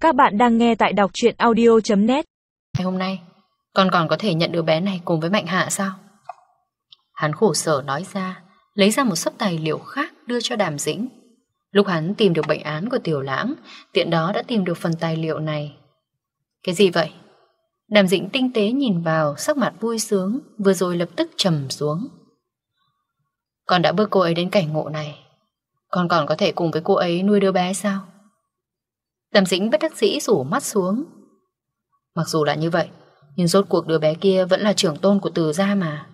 Các bạn đang nghe tại đọc truyện audio.net. Hôm nay con còn có thể nhận đứa bé này cùng với Mạnh Hạ sao? Hắn khổ sở nói ra, lấy ra một xấp tài liệu khác đưa cho Đàm Dĩnh. Lúc hắn tìm được bệnh án của Tiểu Lãng, tiện đó đã tìm được phần tài liệu này. Cái gì vậy? Đàm Dĩnh tinh tế nhìn vào, sắc mặt vui sướng, vừa rồi lập tức trầm xuống. Con đã bước cô ấy đến cảnh ngộ này, con còn có thể cùng với cô ấy nuôi đứa bé sao? Đàm Dĩnh bất đắc dĩ rủ mắt xuống. Mặc dù là như vậy, nhưng rốt cuộc đứa bé kia vẫn là trưởng tôn của Từ gia mà.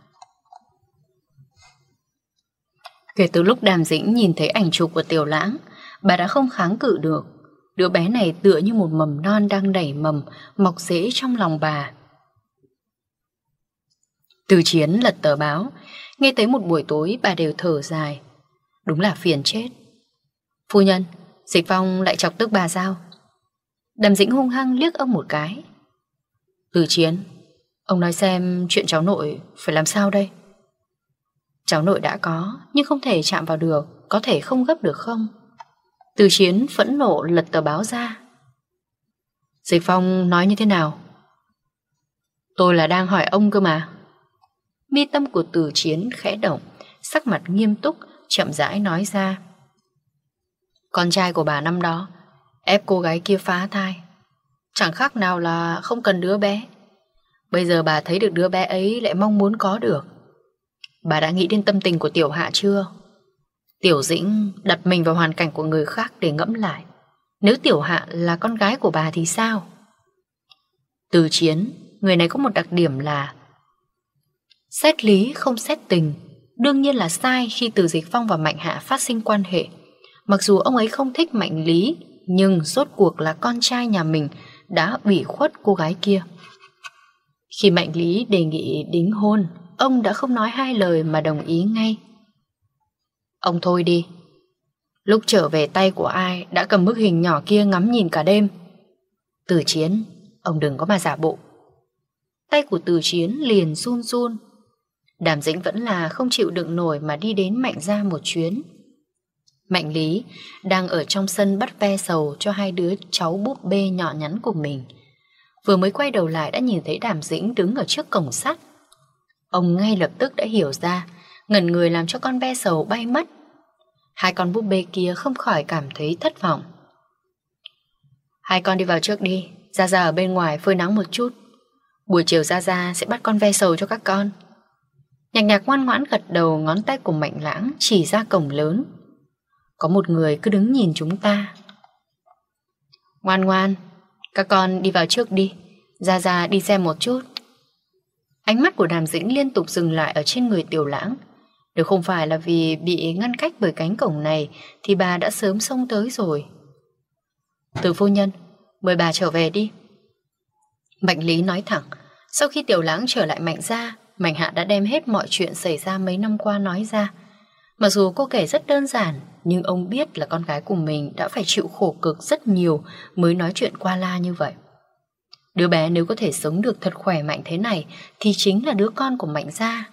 Kể từ lúc Đàm Dĩnh nhìn thấy ảnh chụp của Tiểu Lãng, bà đã không kháng cự được. Đứa bé này tựa như một mầm non đang nảy mầm, mọc rễ trong lòng bà. Từ Chiến lật tờ báo, nghe tới một buổi tối bà đều thở dài. Đúng là phiền chết. Phu nhân, Dịch Phong lại chọc tức bà sao? Đàm Dĩnh hung hăng liếc ông một cái. Từ Chiến, ông nói xem chuyện cháu nội phải làm sao đây? Cháu nội đã có, nhưng không thể chạm vào được, có thể không gấp được không? Từ Chiến phẫn nộ lật tờ báo ra. Dịch Phong nói như thế nào? Tôi là đang hỏi ông cơ mà. Mi tâm của Từ Chiến khẽ động, sắc mặt nghiêm túc, chậm rãi nói ra. Con trai của bà năm đó ép cô gái kia phá thai, chẳng khác nào là không cần đứa bé. Bây giờ bà thấy được đứa bé ấy lại mong muốn có được. Bà đã nghĩ đến tâm tình của Tiểu Hạ chưa? Tiểu Dĩnh đặt mình vào hoàn cảnh của người khác để ngẫm lại. Nếu Tiểu Hạ là con gái của bà thì sao? Từ Chiến, người này có một đặc điểm là xét lý không xét tình. Đương nhiên là sai khi Từ Dịch Phong và Mạnh Hạ phát sinh quan hệ. Mặc dù ông ấy không thích Mạnh Lý, nhưng rốt cuộc là con trai nhà mình đã ủy khuất cô gái kia. Khi Mạnh Lý đề nghị đính hôn, ông đã không nói hai lời mà đồng ý ngay. Ông thôi đi. Lúc trở về tay của ai đã cầm bức hình nhỏ kia ngắm nhìn cả đêm. Từ Chiến, ông đừng có mà giả bộ. Tay của Từ Chiến liền run run. Đàm Dĩnh vẫn là không chịu đựng nổi mà đi đến Mạnh gia một chuyến. Mạnh Lý đang ở trong sân bắt ve sầu cho hai đứa cháu búp bê nhỏ nhắn của mình. Vừa mới quay đầu lại đã nhìn thấy Đàm Dĩnh đứng ở trước cổng sắt. Ông ngay lập tức đã hiểu ra, ngẩn người làm cho con ve sầu bay mất. Hai con búp bê kia không khỏi cảm thấy thất vọng. Hai con đi vào trước đi, Gia Gia ở bên ngoài phơi nắng một chút. Buổi chiều Gia Gia sẽ bắt con ve sầu cho các con. Nhạc Nhạc ngoan ngoãn gật đầu, ngón tay của Mạnh Lãng chỉ ra cổng lớn. Có một người cứ đứng nhìn chúng ta. Ngoan ngoan, các con đi vào trước đi, Gia Gia đi xem một chút. Ánh mắt của Đàm Dĩnh liên tục dừng lại ở trên người Tiểu Lãng. Nếu không phải là vì bị ngăn cách bởi cánh cổng này thì bà đã sớm xông tới rồi. Từ phu nhân, mời bà trở về đi. Mạnh Lý nói thẳng. Sau khi Tiểu Lãng trở lại Mạnh gia, Mạnh Hạ đã đem hết mọi chuyện xảy ra mấy năm qua nói ra. Mặc dù cô kể rất đơn giản, nhưng ông biết là con gái của mình đã phải chịu khổ cực rất nhiều mới nói chuyện qua la như vậy. Đứa bé nếu có thể sống được thật khỏe mạnh thế này thì chính là đứa con của Mạnh gia.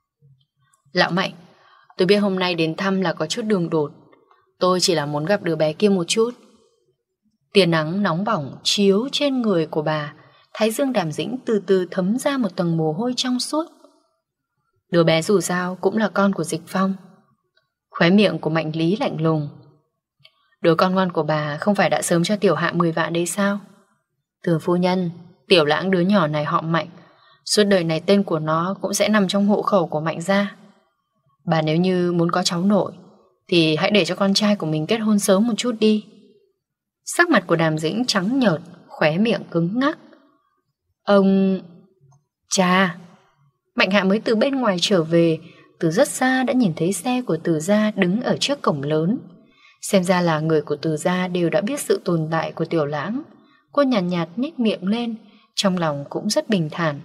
Lão Mạnh, tôi biết hôm nay đến thăm là có chút đường đột. Tôi chỉ là muốn gặp đứa bé kia một chút. Tia nắng nóng bỏng chiếu trên người của bà, thái dương Đàm Dĩnh từ từ thấm ra một tầng mồ hôi trong suốt. Đứa bé dù sao cũng là con của Dịch Phong. Khóe miệng của Mạnh Lý lạnh lùng. Đứa con ngoan của bà không phải đã sớm cho Tiểu Hạ 10 vạn đấy sao? Từ phu nhân, Tiểu Lãng đứa nhỏ này họ Mạnh, suốt đời này tên của nó cũng sẽ nằm trong hộ khẩu của Mạnh gia. Bà nếu như muốn có cháu nội thì hãy để cho con trai của mình kết hôn sớm một chút đi. Sắc mặt của Đàm Dĩnh trắng nhợt, khóe miệng cứng ngắc. Ông... Cha! Mạnh Hạ mới từ bên ngoài trở về, từ rất xa đã nhìn thấy xe của Từ gia đứng ở trước cổng lớn. Xem ra là người của Từ gia đều đã biết sự tồn tại của Tiểu Lãng. Cô nhàn nhạt nhếch miệng lên, trong lòng cũng rất bình thản.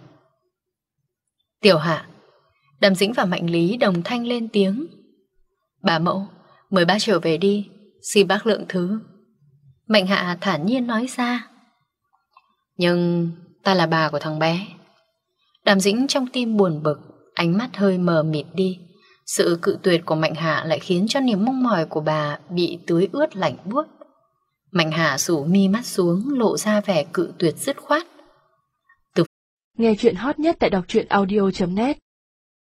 Tiểu Hạ. Đàm Dĩnh và Mạnh Lý đồng thanh lên tiếng. Bà mẫu, mời bác trở về đi, xin bác lượng thứ. Mạnh Hạ thản nhiên nói ra. Nhưng ta là bà của thằng bé. Đàm Dĩnh trong tim buồn bực, ánh mắt hơi mờ mịt đi. Sự cự tuyệt của Mạnh Hạ lại khiến cho niềm mong mỏi của bà bị tưới ướt lạnh buốt. Mạnh Hà rủ mi mắt xuống, lộ ra vẻ cự tuyệt dứt khoát. Nghe chuyện hot nhất tại đọc truyện audio.net